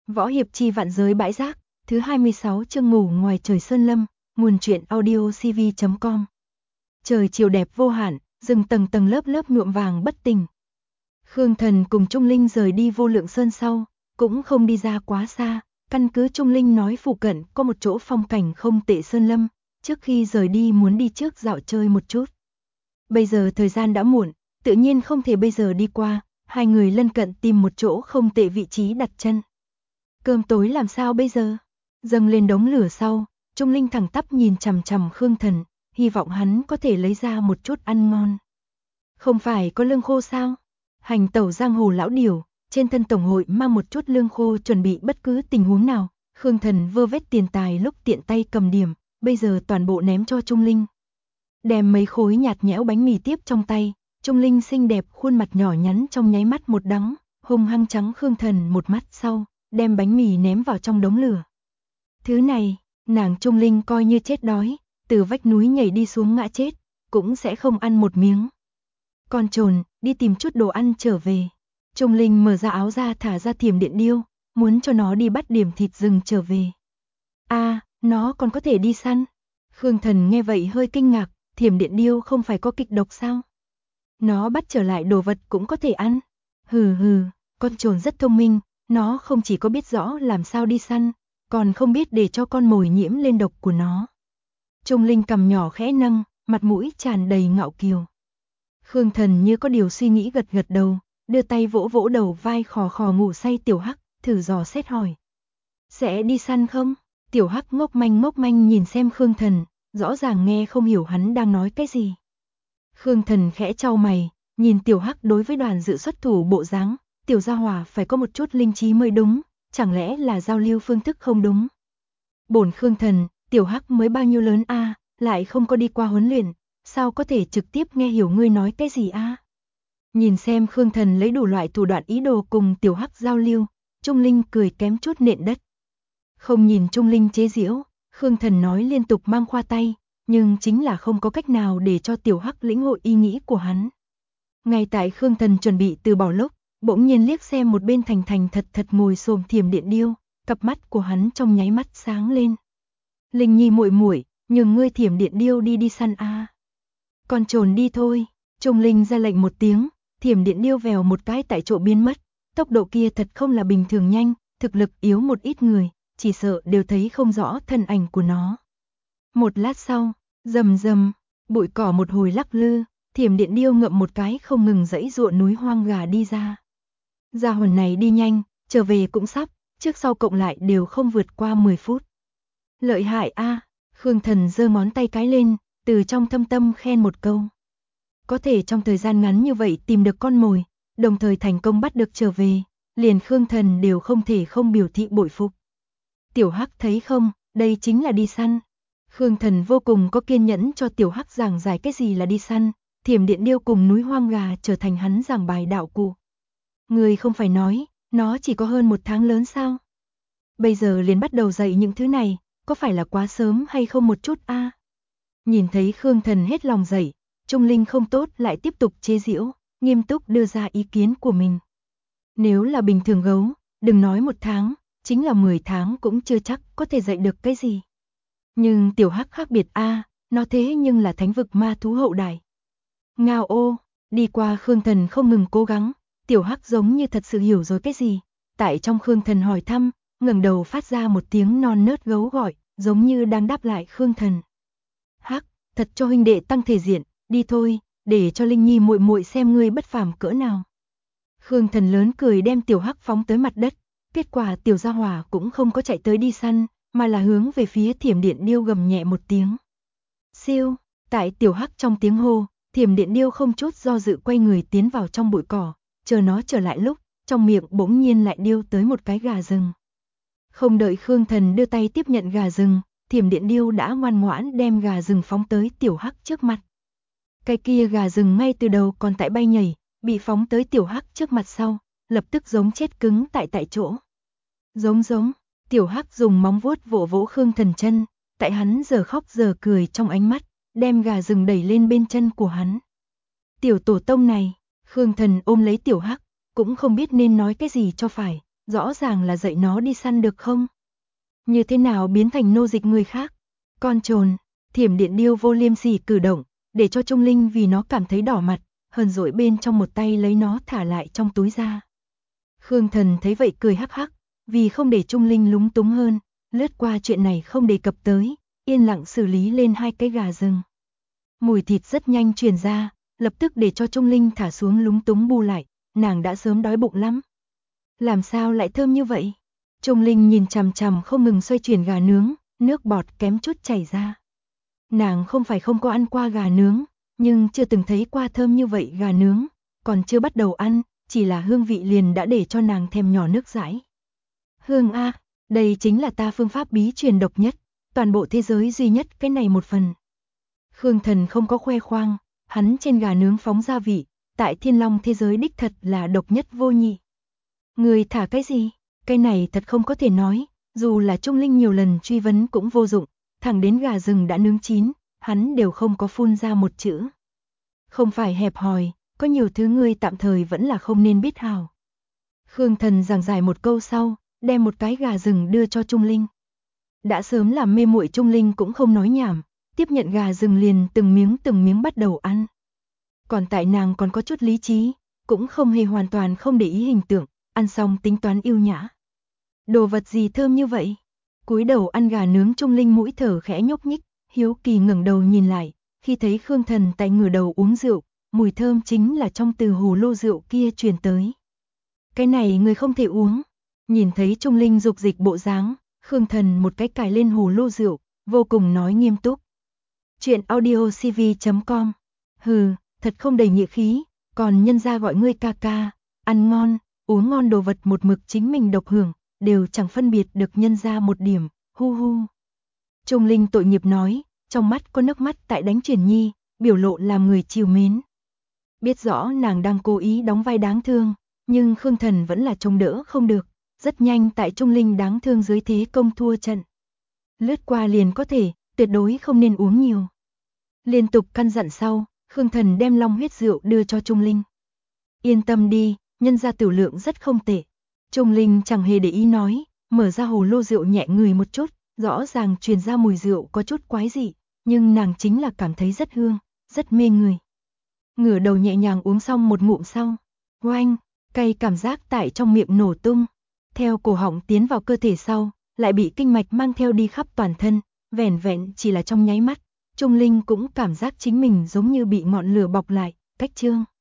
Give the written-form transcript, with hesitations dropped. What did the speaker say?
Võ hiệp chi vạn giới bãi rác, thứ 26 chương ngủ ngoài trời sơn lâm, nguồn truyện audio cv.com. Trời chiều đẹp vô hạn, rừng tầng tầng lớp lớp nhuộm vàng bất tình. Khương Thần cùng Trung Linh rời đi Vô Lượng Sơn sau, cũng không đi ra quá xa, căn cứ Trung Linh nói phụ cận có một chỗ phong cảnh không tệ sơn lâm, trước khi rời đi muốn đi trước dạo chơi một chút. Bây giờ thời gian đã muộn, tự nhiên không thể bây giờ đi qua, hai người lân cận tìm một chỗ không tệ vị trí đặt chân. Cơm tối làm sao bây giờ? Dâng lên đống lửa sau, Trung Linh thẳng tắp nhìn chằm chằm Khương Thần, hy vọng hắn có thể lấy ra một chút ăn ngon. Không phải có lương khô sao? Hành tẩu giang hồ lão điểu, trên thân tổng hội mang một chút lương khô chuẩn bị bất cứ tình huống nào. Khương Thần vơ vét tiền tài lúc tiện tay cầm điểm, bây giờ toàn bộ ném cho Trung Linh. Đem mấy khối nhạt nhẽo bánh mì tiếp trong tay, Trung Linh xinh đẹp khuôn mặt nhỏ nhắn trong nháy mắt một đắng, hung hăng trắng Khương Thần một mắt sau, đem bánh mì ném vào trong đống lửa. Thứ này, nàng Trung Linh coi như chết đói, từ vách núi nhảy đi xuống ngã chết, cũng sẽ không ăn một miếng. Con trồn, đi tìm chút đồ ăn trở về. Trung Linh mở ra áo ra thả ra thiểm điện điêu, muốn cho nó đi bắt điểm thịt rừng trở về. Nó còn có thể đi săn. Khương Thần nghe vậy hơi kinh ngạc, thiểm điện điêu không phải có kịch độc sao? Nó bắt trở lại đồ vật cũng có thể ăn. Hừ, con trồn rất thông minh, nó không chỉ có biết rõ làm sao đi săn, còn không biết để cho con mồi nhiễm lên độc của nó. Trung Linh cằm nhỏ khẽ nâng, mặt mũi tràn đầy ngạo kiều. Khương Thần như có điều suy nghĩ gật gật đầu, đưa tay vỗ vỗ đầu vai khò khò ngủ say Tiểu Hắc, thử dò xét hỏi. Sẽ đi săn không? Tiểu Hắc ngốc manh nhìn xem Khương Thần, rõ ràng nghe không hiểu hắn đang nói cái gì. Khương Thần khẽ chau mày, nhìn Tiểu Hắc đối với đoàn dự xuất thủ bộ dáng, Tiểu gia hỏa phải có một chút linh trí mới đúng, chẳng lẽ là giao lưu phương thức không đúng. Bổn Khương Thần, Tiểu Hắc mới bao nhiêu lớn a, lại không có đi qua huấn luyện, sao có thể trực tiếp nghe hiểu ngươi nói cái gì a? Nhìn xem Khương Thần lấy đủ loại thủ đoạn ý đồ cùng Tiểu Hắc giao lưu, Trung Linh cười kém chút nện đất. Không nhìn Trung Linh chế giễu, Khương Thần nói liên tục mang khoa tay, nhưng chính là không có cách nào để cho Tiểu Hắc lĩnh hội ý nghĩ của hắn. Ngay tại Khương Thần chuẩn bị từ bỏ lúc, bỗng nhiên liếc xem một bên thành thật ngồi xổm thiểm điện điêu, cặp mắt của hắn trong nháy mắt sáng lên. Linh Nhi muội muội, nhường ngươi thiểm điện điêu đi săn a. Con trồn đi thôi. Trung Linh ra lệnh một tiếng, thiểm điện điêu vèo một cái tại chỗ biến mất, tốc độ kia thật không là bình thường nhanh, thực lực yếu một ít người, chỉ sợ đều thấy không rõ thân ảnh của nó. Một lát sau, rầm, bụi cỏ một hồi lắc lư, thiểm điện điêu ngậm một cái không ngừng dãy ruộng núi hoang gà đi ra. Gia hồn này đi nhanh, trở về cũng sắp, trước sau cộng lại đều không vượt qua 10 phút. Lợi hại a, Khương Thần giơ ngón tay cái lên, từ trong thâm tâm khen một câu. Có thể trong thời gian ngắn như vậy tìm được con mồi, đồng thời thành công bắt được trở về, liền Khương Thần đều không thể không biểu thị bội phục. Tiểu Hắc thấy không, đây chính là đi săn. Khương Thần vô cùng có kiên nhẫn cho Tiểu Hắc giảng giải cái gì là đi săn, thiểm điện điêu cùng núi hoang gà trở thành hắn giảng bài đạo cụ. Người không phải nói, nó chỉ có hơn 1 tháng lớn sao? Bây giờ liền bắt đầu dạy những thứ này, có phải là quá sớm hay không một chút a? Nhìn thấy Khương Thần hết lòng dạy, Trung Linh không tốt lại tiếp tục chế giễu, nghiêm túc đưa ra ý kiến của mình. Nếu là bình thường gấu, đừng nói 1 tháng, chính là 10 tháng cũng chưa chắc có thể dạy được cái gì. Nhưng Tiểu Hắc khác biệt a, nó thế nhưng là thánh vực ma thú hậu đại. Ngao ô, đi qua Khương Thần không ngừng cố gắng, Tiểu Hắc giống như thật sự hiểu rồi cái gì. Tại trong Khương Thần hỏi thăm, ngẩng đầu phát ra một tiếng non nớt gấu gọi, giống như đang đáp lại Khương Thần. Hắc, thật cho huynh đệ tăng thể diện, đi thôi, để cho Linh Nhi muội muội xem ngươi bất phàm cỡ nào. Khương Thần lớn cười đem Tiểu Hắc phóng tới mặt đất, kết quả Tiểu gia hỏa cũng không có chạy tới đi săn, mà là hướng về phía thiểm điện điêu gầm nhẹ một tiếng. Siêu, tại Tiểu Hắc trong tiếng hô, thiểm điện điêu không chút do dự quay người tiến vào trong bụi cỏ, chờ nó trở lại lúc, trong miệng bỗng nhiên lại điêu tới một cái gà rừng. Không đợi Khương Thần đưa tay tiếp nhận gà rừng, thiểm điện điêu đã ngoan ngoãn đem gà rừng phóng tới Tiểu Hắc trước mặt. Cái kia gà rừng ngay từ đầu còn tại bay nhảy, bị phóng tới Tiểu Hắc trước mặt sau, lập tức giống chết cứng tại chỗ. Giống, Tiểu Hắc dùng móng vuốt vỗ vỗ Khương Thần chân, tại hắn giờ khóc giờ cười trong ánh mắt, đem gà rừng đẩy lên bên chân của hắn. Tiểu tổ tông này, Khương Thần ôm lấy Tiểu Hắc, cũng không biết nên nói cái gì cho phải, rõ ràng là dạy nó đi săn được không? Như thế nào biến thành nô dịch người khác? Con trồn, Thiểm Điện Điêu vô liêm sỉ cử động, để cho Trung Linh vì nó cảm thấy đỏ mặt, hờn dỗi bên trong một tay lấy nó thả lại trong túi ra. Khương Thần thấy vậy cười hắc hắc, vì không để Trung Linh lúng túng hơn, lướt qua chuyện này không đề cập tới, yên lặng xử lý lên 2 cái gà rừng. Mùi thịt rất nhanh truyền ra, lập tức để cho Trung Linh thả xuống lúng túng bu lại, nàng đã sớm đói bụng lắm. Làm sao lại thơm như vậy? Trung Linh nhìn chằm chằm không ngừng xoay chuyển gà nướng, nước bọt kém chút chảy ra. Nàng không phải không có ăn qua gà nướng, nhưng chưa từng thấy qua thơm như vậy gà nướng, còn chưa bắt đầu ăn, chỉ là hương vị liền đã để cho nàng thèm nhỏ nước dãi. Hương a, đây chính là ta phương pháp bí truyền độc nhất, toàn bộ thế giới duy nhất cái này một phần. Khương Thần không có khoe khoang, hắn trên gà nướng phóng gia vị, tại Thiên Long thế giới đích thật là độc nhất vô nhị. Người thả cái gì? Cái này thật không có thể nói, dù là Trung Linh nhiều lần truy vấn cũng vô dụng, thẳng đến gà rừng đã nướng chín, hắn đều không có phun ra một chữ. Không phải hẹp hòi, có nhiều thứ ngươi tạm thời vẫn là không nên biết hào. Khương Thần giảng giải một câu sau, đem một cái gà rừng đưa cho Trung Linh. Đã sớm làm mê muội Trung Linh cũng không nói nhảm, tiếp nhận gà rừng liền từng miếng bắt đầu ăn. Còn tại nàng còn có chút lý trí, cũng không hề hoàn toàn không để ý hình tượng, ăn xong tính toán yêu nhã. Đồ vật gì thơm như vậy? Cúi đầu ăn gà nướng Trung Linh mũi thở khẽ nhúc nhích, hiếu kỳ ngẩng đầu nhìn lại, khi thấy Khương Thần tại ngửa đầu uống rượu, mùi thơm chính là trong từ hồ lô rượu kia truyền tới. Cái này người không thể uống. Nhìn thấy Trung Linh dục dịch bộ dáng, Khương Thần một cái cài lên hồ lô rượu, vô cùng nói nghiêm túc. Chuyện audiocv.com. Hừ, thật không đầy nghĩa khí, còn nhân gia gọi ngươi ca ca, ăn ngon, uống ngon đồ vật một mực chính mình độc hưởng, đều chẳng phân biệt được nhân gia một điểm, hu hu. Trung Linh tội nghiệp nói, trong mắt có nước mắt tại đánh chuyển nhi, biểu lộ làm người chiều mến. Biết rõ nàng đang cố ý đóng vai đáng thương, nhưng Khương Thần vẫn là chống đỡ không được, rất nhanh tại Trung Linh đáng thương dưới thế công thua trận. Lướt qua liền có thể, tuyệt đối không nên uống nhiều. Liên tục căn dặn sau, Khương Thần đem long huyết rượu đưa cho Trung Linh. Yên tâm đi, nhân gia tiểu lượng rất không tệ. Trung Linh chẳng hề để ý nói, mở ra hồ lô rượu nhẹ người một chút, rõ ràng truyền ra mùi rượu có chút quái dị, nhưng nàng chính là cảm thấy rất hương, rất mê người. Ngửa đầu nhẹ nhàng uống xong một ngụm sau, oanh, cay cảm giác tại trong miệng nổ tung, theo cổ họng tiến vào cơ thể sau, lại bị kinh mạch mang theo đi khắp toàn thân, vẻn vẹn chỉ là trong nháy mắt, Trung Linh cũng cảm giác chính mình giống như bị ngọn lửa bọc lại, cách chương.